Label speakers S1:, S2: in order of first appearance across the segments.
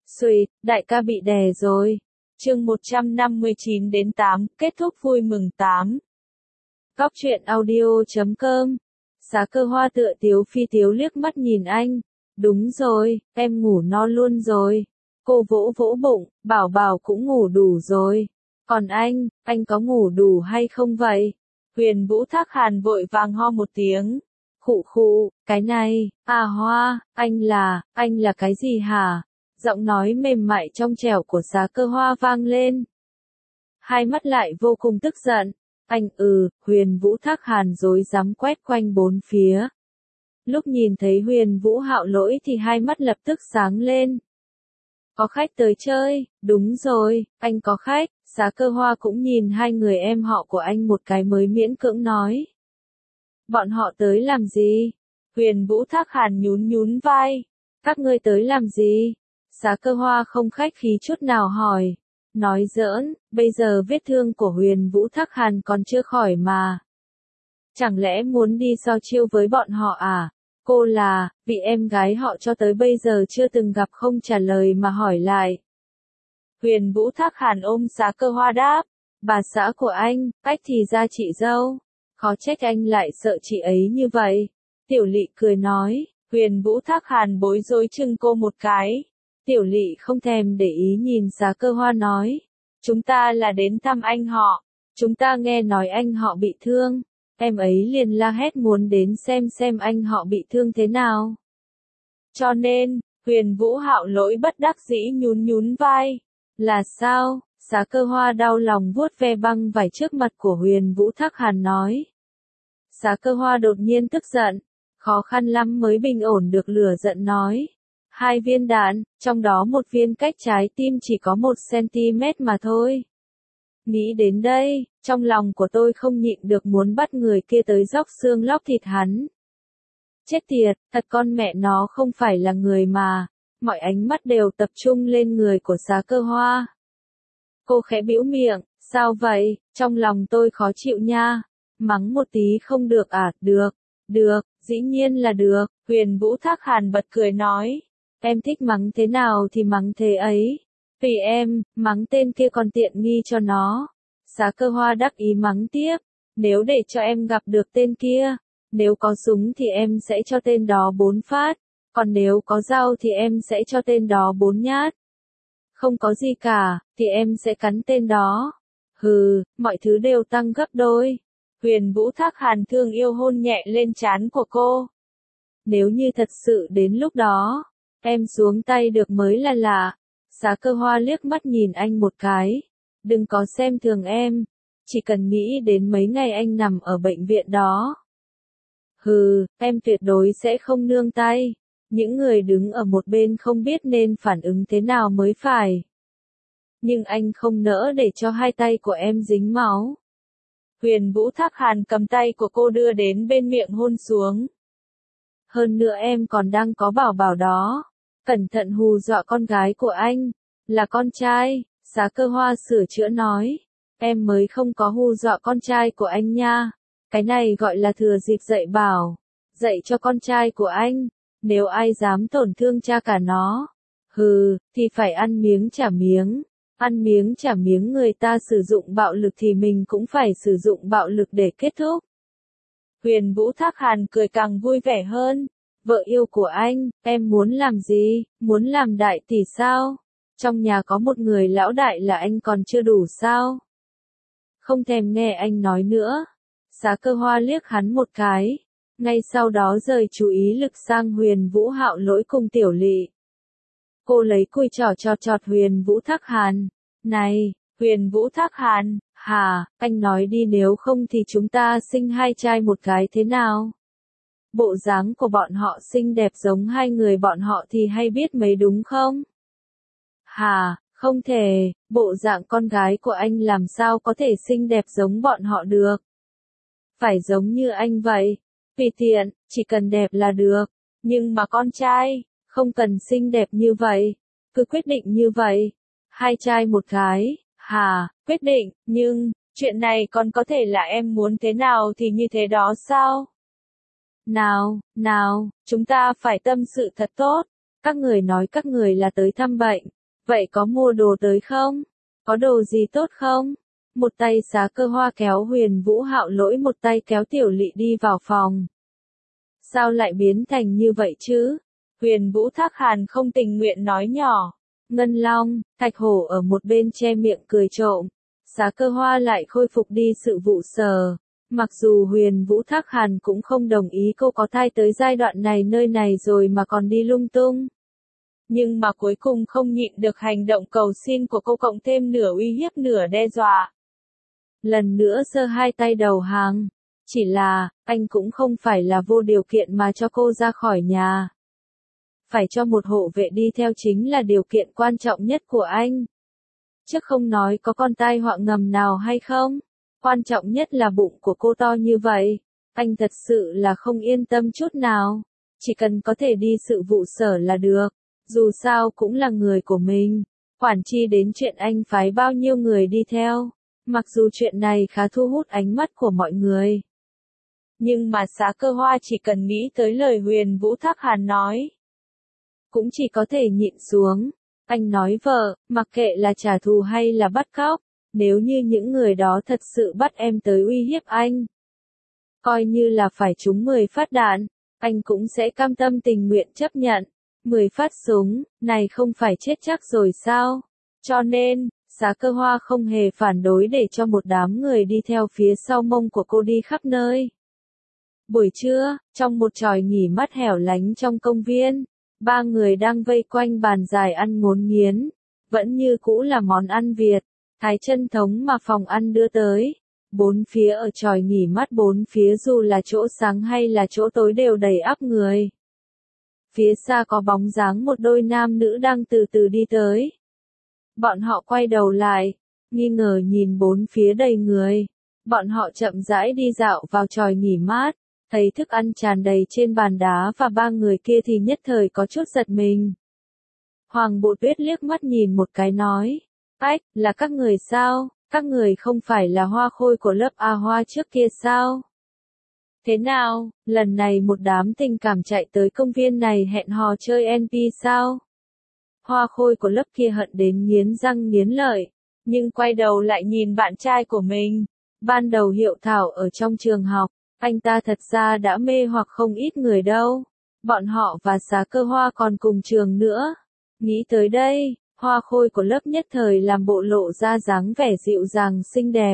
S1: Xuỵt, đại ca bị đè rồi. Chương 159 đến 8, kết thúc vui mừng 8. Góc truyện audio.com. Xá Cơ Hoa tựa tiếu phi tiếu liếc mắt nhìn anh. Đúng rồi, em ngủ no luôn rồi. Cô vỗ vỗ bụng, bảo bảo cũng ngủ đủ rồi. Còn anh có ngủ đủ hay không vậy? Huyền Vũ Thác Hàn vội vàng ho một tiếng. Khụ khụ, cái này, à Hoa, anh là cái gì hả? Giọng nói mềm mại trong trẻo của Xá Cơ Hoa vang lên. Hai mắt lại vô cùng tức giận. Huyền Vũ Thác Hàn rối rắm quét quanh bốn phía. Lúc nhìn thấy Huyền Vũ Hạo Lỗi thì hai mắt lập tức sáng lên. Có khách tới chơi, đúng rồi, anh có khách. Xá Cơ Hoa cũng nhìn hai người em họ của anh một cái mới miễn cưỡng nói. Bọn họ tới làm gì? Huyền Vũ Thác Hàn nhún nhún vai. Các ngươi tới làm gì? Xá Cơ Hoa không khách khí chút nào hỏi. Nói giỡn, bây giờ vết thương của Huyền Vũ Thác Hàn còn chưa khỏi mà. Chẳng lẽ muốn đi so chiêu với bọn họ à? Cô là, vị em gái họ cho tới bây giờ chưa từng gặp không trả lời mà hỏi lại. Huyền Vũ Thác Hàn ôm Xá Cơ Hoa đáp. Bà xã của anh, ách thì ra chị dâu. Khó trách anh lại sợ chị ấy như vậy. Tiểu Lị cười nói. Huyền Vũ Thác Hàn bối rối chừng cô một cái. Tiểu Lị không thèm để ý nhìn Xá Cơ Hoa nói. Chúng ta là đến thăm anh họ. Chúng ta nghe nói anh họ bị thương. Em ấy liền la hét muốn đến xem anh họ bị thương thế nào. Cho nên, Huyền Vũ Hạo Lỗi bất đắc dĩ nhún nhún vai. Là sao? Xá Cơ Hoa đau lòng vuốt ve băng vải trước mặt của Huyền Vũ Thác Hàn nói. Xá Cơ Hoa đột nhiên tức giận. Khó khăn lắm mới bình ổn được lửa giận nói. 2 viên đạn, trong đó một viên cách trái tim chỉ có 1 cm mà thôi. Nghĩ đến đây, trong lòng của tôi không nhịn được muốn bắt người kia tới róc xương lóc thịt hắn. Chết tiệt, thật con mẹ nó không phải là người mà. Mọi ánh mắt đều tập trung lên người của Xá Cơ Hoa. Cô khẽ bĩu miệng, sao vậy, trong lòng tôi khó chịu nha. Mắng một tí không được à? Được, dĩ nhiên là được. Huyền Vũ Thác Hàn bật cười nói. Em thích mắng thế nào thì mắng thế ấy. Vì em, mắng tên kia còn tiện nghi cho nó. Xá Cơ Hoa đắc ý mắng tiếp. Nếu để cho em gặp được tên kia, nếu có súng thì em sẽ cho tên đó 4 phát. Còn nếu có dao thì em sẽ cho tên đó 4 nhát. Không có gì cả, thì em sẽ cắn tên đó. Hừ, mọi thứ đều tăng gấp đôi. Huyền Vũ Thác Hàn thương yêu hôn nhẹ lên trán của cô. Nếu như thật sự đến lúc đó, em xuống tay được mới là lạ. Xá Cơ Hoa liếc mắt nhìn anh một cái. Đừng có xem thường em. Chỉ cần nghĩ đến mấy ngày anh nằm ở bệnh viện đó. Hừ, em tuyệt đối sẽ không nương tay. Những người đứng ở một bên không biết nên phản ứng thế nào mới phải. Nhưng anh không nỡ để cho hai tay của em dính máu. Huyền Vũ Thác Hàn cầm tay của cô đưa đến bên miệng hôn xuống. Hơn nữa em còn đang có bảo bảo đó. Cẩn thận hù dọa con gái của anh. Là con trai, Xá Cơ Hoa sửa chữa nói. Em mới không có hù dọa con trai của anh nha. Cái này gọi là thừa dịp dạy bảo. Dạy cho con trai của anh. Nếu ai dám tổn thương cha cả nó. Thì phải ăn miếng trả miếng. Ăn miếng trả miếng, người ta sử dụng bạo lực thì mình cũng phải sử dụng bạo lực để kết thúc. Huyền Vũ Thác Hàn cười càng vui vẻ hơn. Vợ yêu của anh, em muốn làm gì? Muốn làm đại tỷ sao? Trong nhà có một người lão đại là anh còn chưa đủ sao? Không thèm nghe anh nói nữa. Xá Cơ Hoa liếc hắn một cái. Ngay sau đó rời chú ý lực sang Huyền Vũ Hạo Lỗi cùng Tiểu Lị. Cô lấy cùi trỏ chọt Huyền Vũ Thác Hàn. Này, Huyền Vũ Thác Hàn, hả, anh nói đi, nếu không thì chúng ta sinh 2 trai 1 gái thế nào? Bộ dáng của bọn họ xinh đẹp giống hai người bọn họ thì hay biết mấy đúng không? Hả, không thể, bộ dạng con gái của anh làm sao có thể xinh đẹp giống bọn họ được? Phải giống như anh vậy. Vì tiện, chỉ cần đẹp là được. Nhưng mà con trai, không cần xinh đẹp như vậy. Cứ quyết định như vậy. 2 trai 1 gái, hả, quyết định, nhưng, chuyện này còn có thể là em muốn thế nào thì như thế đó sao? Nào, chúng ta phải tâm sự thật tốt. Các người nói các người là tới thăm bệnh, Vậy có mua đồ tới không? Có đồ gì tốt không? Một tay Xá Cơ Hoa kéo Huyền Vũ Hạo Lỗi, một tay kéo Tiểu Lị đi vào phòng. Sao lại biến thành như vậy chứ? Huyền Vũ Thác Hàn không tình nguyện nói nhỏ. Ngân Long, Thạch Hổ ở một bên che miệng cười trộm. Xá Cơ Hoa lại khôi phục đi sự vụ sở. Mặc dù Huyền Vũ Thác Hàn cũng không đồng ý cô có thai tới giai đoạn này nơi này rồi mà còn đi lung tung. Nhưng mà cuối cùng không nhịn được hành động cầu xin của cô, cộng thêm nửa uy hiếp nửa đe dọa. Lần nữa giơ hai tay đầu hàng. Chỉ là, anh cũng không phải là vô điều kiện mà cho cô ra khỏi nhà. Phải cho một hộ vệ đi theo chính là điều kiện quan trọng nhất của anh. Chứ không nói có con tai họa ngầm nào hay không. Quan trọng nhất là bụng của cô to như vậy. Anh thật sự là không yên tâm chút nào. Chỉ cần có thể đi sự vụ sở là được. Dù sao cũng là người của mình. Quản chi đến chuyện anh phái bao nhiêu người đi theo. Mặc dù chuyện này khá thu hút ánh mắt của mọi người. Nhưng mà Xá Cơ Hoa chỉ cần nghĩ tới lời Huyền Vũ Thác Hàn nói. Cũng chỉ có thể nhịn xuống. Anh nói vợ, mặc kệ là trả thù hay là bắt cóc. Nếu như những người đó thật sự bắt em tới uy hiếp anh. Coi như là phải trúng 10 phát đạn. Anh cũng sẽ cam tâm tình nguyện chấp nhận. 10 phát súng, này không phải chết chắc rồi sao? Cho nên, Xá Cơ Hoa không hề phản đối để cho một đám người đi theo phía sau mông của cô đi khắp nơi. Buổi trưa, trong một chòi nghỉ mát hẻo lánh trong công viên, ba người đang vây quanh bàn dài ăn ngốn nghiến. Vẫn như cũ là món ăn Việt, Thái chân thống mà phòng ăn đưa tới. Bốn phía ở chòi nghỉ mát bốn phía dù là chỗ sáng hay là chỗ tối đều đầy ắp người. Phía xa có bóng dáng một đôi nam nữ đang từ từ đi tới. Bọn họ quay đầu lại, nghi ngờ nhìn bốn phía đầy người. Bọn họ chậm rãi đi dạo vào chòi nghỉ mát, thấy thức ăn tràn đầy trên bàn đá và ba người kia thì nhất thời có chút giật mình. Hoàng Bộ Tuyết liếc mắt nhìn một cái nói, ách, là các người sao? Các người không phải là hoa khôi của lớp A Hoa trước kia sao? Thế nào, lần này một đám tình cảm chạy tới công viên này hẹn hò chơi NP sao? Hoa khôi của lớp kia hận đến nghiến răng nghiến lợi, nhưng quay đầu lại nhìn bạn trai của mình. Ban đầu Hiệu Thảo ở trong trường học, anh ta thật ra đã mê hoặc không ít người đâu. Bọn họ và Xá Cơ Hoa còn cùng trường nữa. Nghĩ tới đây, hoa khôi của lớp nhất thời làm bộ lộ ra dáng vẻ dịu dàng xinh đẹp.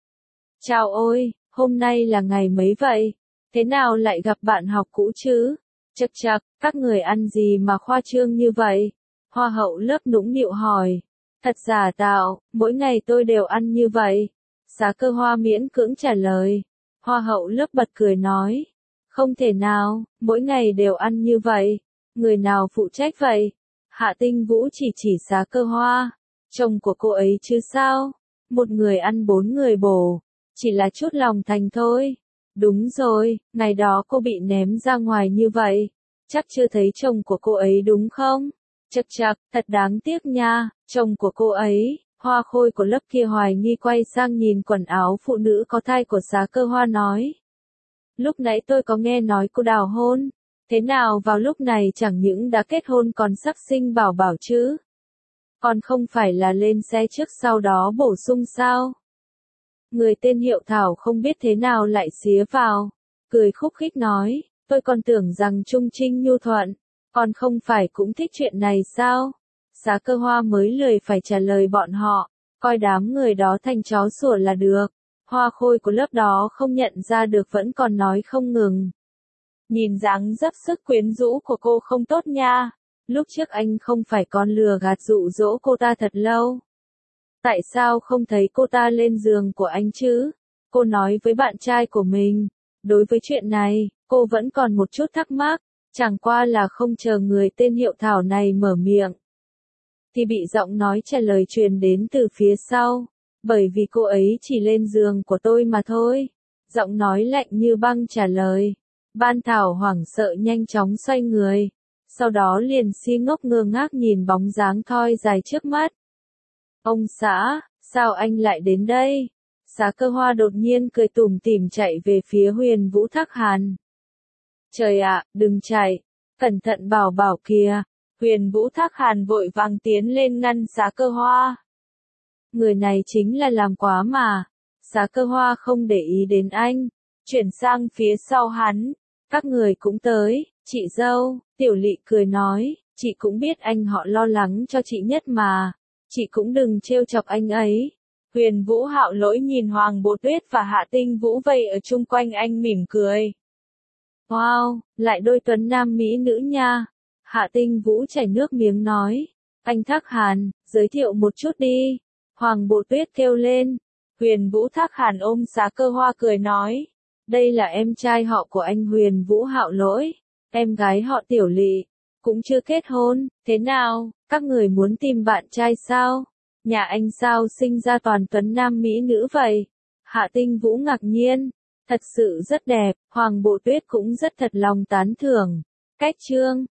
S1: Chào ôi, hôm nay là ngày mấy vậy? Thế nào lại gặp bạn học cũ chứ? Chậc chậc, các người ăn gì mà khoa trương như vậy? Hoa hậu lớp nũng nịu hỏi. Thật giả tạo, mỗi ngày tôi đều ăn như vậy. Xá Cơ Hoa miễn cưỡng trả lời. Hoa hậu lớp bật cười nói. Không thể nào, mỗi ngày đều ăn như vậy. Người nào phụ trách vậy? Hạ Tinh Vũ chỉ Xá Cơ Hoa. Chồng của cô ấy chứ sao? Một người ăn 4 người bổ. Chỉ là chút lòng thành thôi. Đúng rồi, ngày đó cô bị ném ra ngoài như vậy. Chắc chưa thấy chồng của cô ấy đúng không? Chậc chậc, thật đáng tiếc nha, chồng của cô ấy. Hoa khôi của lớp kia hoài nghi quay sang nhìn quần áo phụ nữ có thai của Xá Cơ Hoa nói. Lúc nãy tôi có nghe nói cô đào hôn. Thế nào vào lúc này chẳng những đã kết hôn còn sắp sinh bảo bảo chứ? Còn không phải là lên xe trước sau đó bổ sung sao? Người tên Hiệu Thảo không biết thế nào lại xía vào. Cười khúc khích nói, tôi còn tưởng rằng Trung Trinh nhu thuận. Còn không phải cũng thích chuyện này sao? Xá Cơ Hoa mới lười phải trả lời bọn họ. Coi đám người đó thành chó sủa là được. Hoa khôi của lớp đó không nhận ra được vẫn còn nói không ngừng. Nhìn dáng dấp sức quyến rũ của cô không tốt nha. Lúc trước anh không phải còn lừa gạt dụ dỗ cô ta thật lâu. Tại sao không thấy cô ta lên giường của anh chứ? Cô nói với bạn trai của mình. Đối với chuyện này, cô vẫn còn một chút thắc mắc. Chẳng qua là không chờ người tên Hiệu Thảo này mở miệng. Thì bị giọng nói trả lời truyền đến từ phía sau. Bởi vì cô ấy chỉ lên giường của tôi mà thôi. Giọng nói lạnh như băng trả lời. Ban Thảo hoảng sợ nhanh chóng xoay người. Sau đó liền si ngốc ngơ ngác nhìn bóng dáng thoi dài trước mắt. Ông xã, sao anh lại đến đây? Xá Cơ Hoa đột nhiên cười tủm tỉm chạy về phía Huyền Vũ Thác Hàn. Trời ạ, đừng chạy, cẩn thận bảo bảo kìa. Huyền Vũ Thác Hàn vội vàng tiến lên ngăn Xá Cơ Hoa. Người này chính là làm quá mà. Xá Cơ Hoa không để ý đến anh, chuyển sang phía sau hắn. Các người cũng tới, chị dâu, Tiểu Lị cười nói, chị cũng biết anh họ lo lắng cho chị nhất mà. Chị cũng đừng trêu chọc anh ấy. Huyền Vũ Hạo Lỗi nhìn Hoàng Bồ Tuyết và Hạ Tinh Vũ vây ở chung quanh anh mỉm cười. Wow, lại đôi tuấn nam mỹ nữ nha. Hạ Tinh Vũ chảy nước miếng nói. Anh Thác Hàn, giới thiệu một chút đi. Hoàng Bồ Tuyết kêu lên. Huyền Vũ Thác Hàn ôm Xá Cơ Hoa cười nói. Đây là em trai họ của anh Huyền Vũ Hạo Lỗi. Em gái họ Tiểu Lị. Cũng chưa kết hôn, thế nào, các người muốn tìm bạn trai sao? Nhà anh sao sinh ra toàn tuấn nam mỹ nữ vậy? Hạ Tinh Vũ ngạc nhiên. Thật sự rất đẹp, Hoàng Bồ Tuyết cũng rất thật lòng tán thưởng. Cách chương